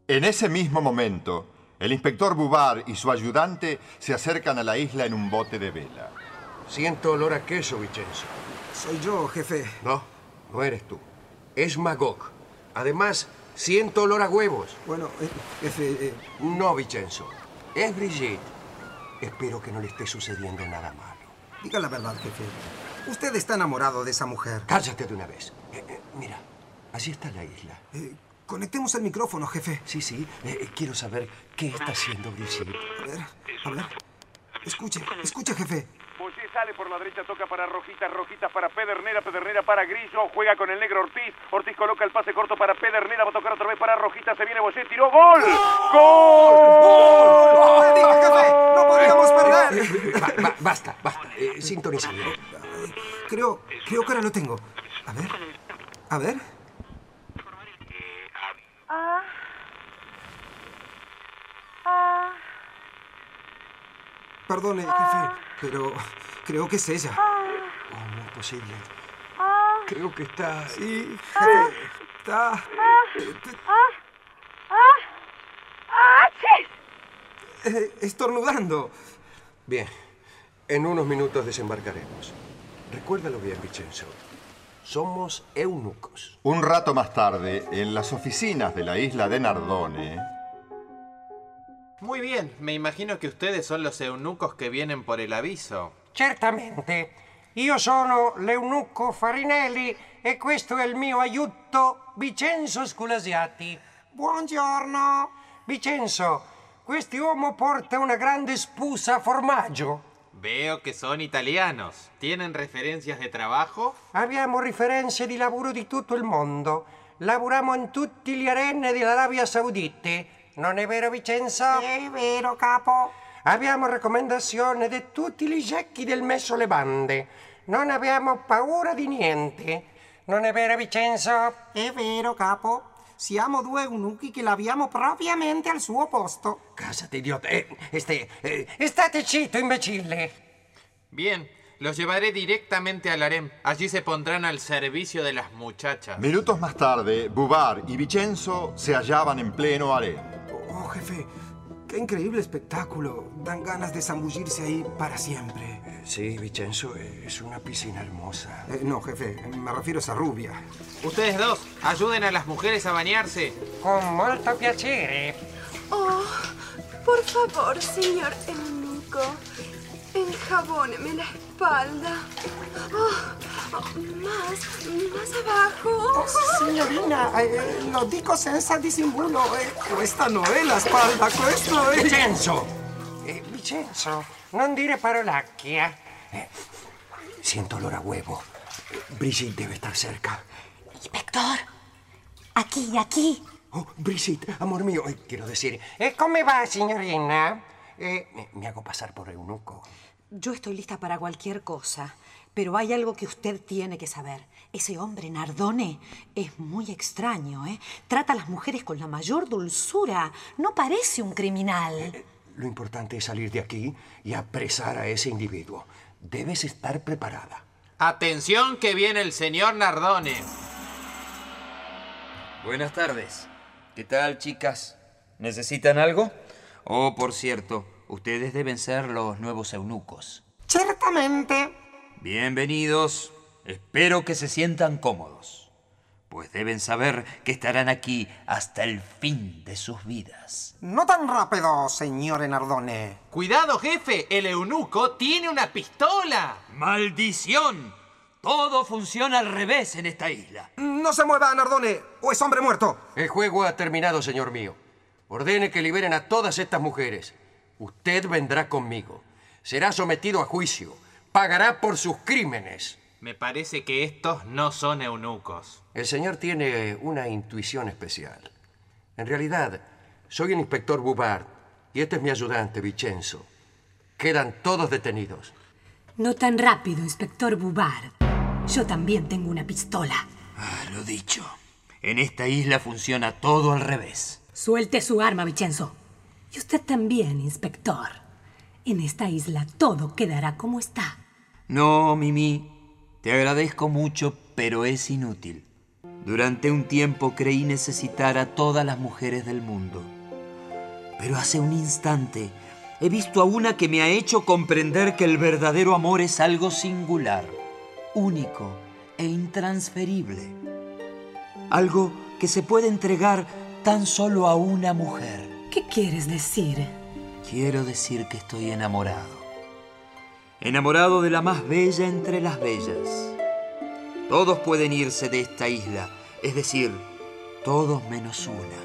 En ese mismo momento, el inspector Bubar y su ayudante se acercan a la isla en un bote de vela. Siento olor a queso, Vicenzo. Soy yo, jefe. No, no eres tú. Es Magog. Además, siento olor a huevos. Bueno, jefe... No, Vicenzo. Es Brigitte. Espero que no le esté sucediendo nada malo. Diga la verdad, jefe. Usted está enamorado de esa mujer. Cállate de una vez. Mira, allí está la isla. Conectemos el micrófono, jefe. Sí. Quiero saber qué está haciendo Brigitte. A ver. Escuche, jefe. José sale por la derecha, toca para Rojita, Rojita para Pedernera, Pedernera para Grillo, juega con el negro Ortiz, Ortiz coloca el pase corto para Pedernera, va a tocar otra vez para Rojita, se viene José, tiró, ¡gol! ¡Gol! ¡No diga, jefe! ¡No podríamos perder! Basta. Sintoniza. Creo que ahora lo tengo. A ver. Perdone, jefe, pero creo que es ella. No es posible. Creo que está... Sí, jefe, está... estornudando. Bien, en unos minutos desembarcaremos. Recuérdalo bien, Vicenzo. Somos eunucos. Un rato más tarde, en las oficinas de la isla de Nardone... Muy bien, me imagino que ustedes son los eunucos que vienen por el aviso. Certamente. Io sono l'eunuco Farinelli e questo è il mio aiuto Vicenzo Sculasiati. Buongiorno. Vicenzo, quest'uomo porta una grande spusa a formaggio. Veo che sono italianos. ¿Tienen referencias de trabajo? Abbiamo referenze di lavoro di tutto il mondo. Lavoriamo in tutti gli arene dell'Arabia Saudita. Non è vero, Vicenzo? È vero, capo. Abbiamo raccomandazione di tutti gli gecchi del messo le bande. Non abbiamo paura di niente. Non è vero, Vicenzo? È vero, capo. Siamo due eunuchi che lavoriamo propriamente al suo posto. Cállate, idiota. State zitto, imbecille. Bien, los llevaré directamente al harem. Allí se pondrán al servicio de las muchachas. Minutos más tarde, Bubar y Vicenzo se hallaban en pleno harén. Oh, jefe, qué increíble espectáculo. Dan ganas de zambullirse ahí para siempre. Sí, Vicenzo, es una piscina hermosa. No, jefe, me refiero a esa rubia. Ustedes dos, ayuden a las mujeres a bañarse. Con molto piacere. Oh, por favor, señor eunuco, enjabóneme la espalda. Más abajo. Signorina, lo dico senza disimbulo. Questa non è la spalda, questo è... Vicenzo! Vicenzo, non dire parolacchie. Siento olor a huevo. Brigitte debe estar cerca. Inspector, aquí. Oh, Brigitte, amor mío, quiero decir... ¿E come va, signorina? Me hago pasar por eunuco. Yo estoy lista para cualquier cosa, pero hay algo que usted tiene que saber. Ese hombre, Nardone, es muy extraño, ¿eh? Trata a las mujeres con la mayor dulzura. No parece un criminal. Lo importante es salir de aquí y apresar a ese individuo. Debes estar preparada. Atención que viene el señor Nardone. Buenas tardes. ¿Qué tal, chicas? ¿Necesitan algo? Oh, por cierto, ustedes deben ser los nuevos eunucos. Certamente. Bienvenidos. Espero que se sientan cómodos, pues deben saber que estarán aquí hasta el fin de sus vidas. No tan rápido, señor Nardone. Cuidado, jefe, el eunuco tiene una pistola. ¡Maldición! Todo funciona al revés en esta isla. No se mueva, Nardone, o es hombre muerto. El juego ha terminado, señor mío. Ordene que liberen a todas estas mujeres. Usted vendrá conmigo. Será sometido a juicio. Pagará por sus crímenes. Me parece que estos no son eunucos. El señor tiene una intuición especial. En realidad, soy el inspector Bubar y este es mi ayudante, Vicenzo. Quedan todos detenidos. No tan rápido, inspector Bubar. Yo también tengo una pistola. Lo dicho. En esta isla funciona todo al revés. Suelte su arma, Vicenzo. Y usted también, inspector. En esta isla todo quedará como está. No, Mimi. Te agradezco mucho, pero es inútil. Durante un tiempo creí necesitar a todas las mujeres del mundo. Pero hace un instante he visto a una que me ha hecho comprender que el verdadero amor es algo singular, único e intransferible. Algo que se puede entregar tan solo a una mujer. ¿Qué quieres decir? Quiero decir que estoy enamorado. Enamorado de la más bella entre las bellas. Todos pueden irse de esta isla, es decir, todos menos una.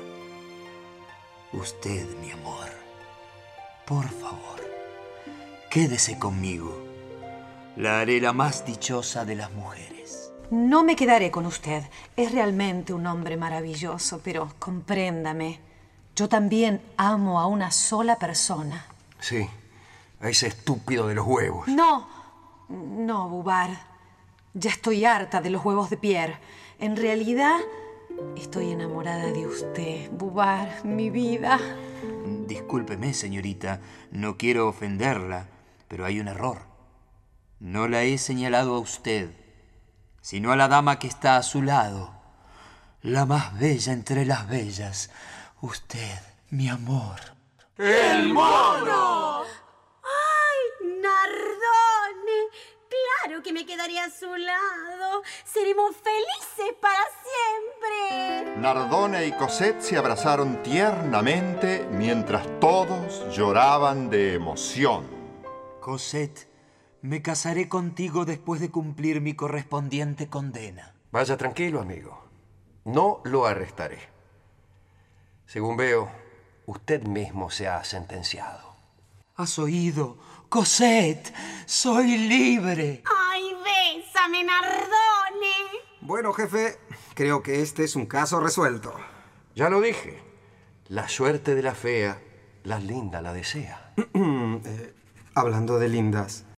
Usted, mi amor, por favor, quédese conmigo. La haré la más dichosa de las mujeres. No me quedaré con usted. Es realmente un hombre maravilloso, pero compréndame. Yo también amo a una sola persona. Sí, a ese estúpido de los huevos. No, Bouvard. Ya estoy harta de los huevos de Pierre. En realidad, estoy enamorada de usted, Bouvard, mi vida. Discúlpeme, señorita, no quiero ofenderla, pero hay un error. No la he señalado a usted, sino a la dama que está a su lado. La más bella entre las bellas. Usted, mi amor. ¡El mono! ¡Ay, Nardone! Claro que me quedaría a su lado. Seremos felices para siempre. Nardone y Cosette se abrazaron tiernamente mientras todos lloraban de emoción. Cosette, me casaré contigo después de cumplir mi correspondiente condena. Vaya tranquilo, amigo. No lo arrestaré. Según veo, usted mismo se ha sentenciado. ¿Has oído? Cosette, soy libre. ¡Ay, bésame, Nardone! Bueno, jefe, creo que este es un caso resuelto. Ya lo dije. La suerte de la fea, la linda la desea. Hablando de lindas,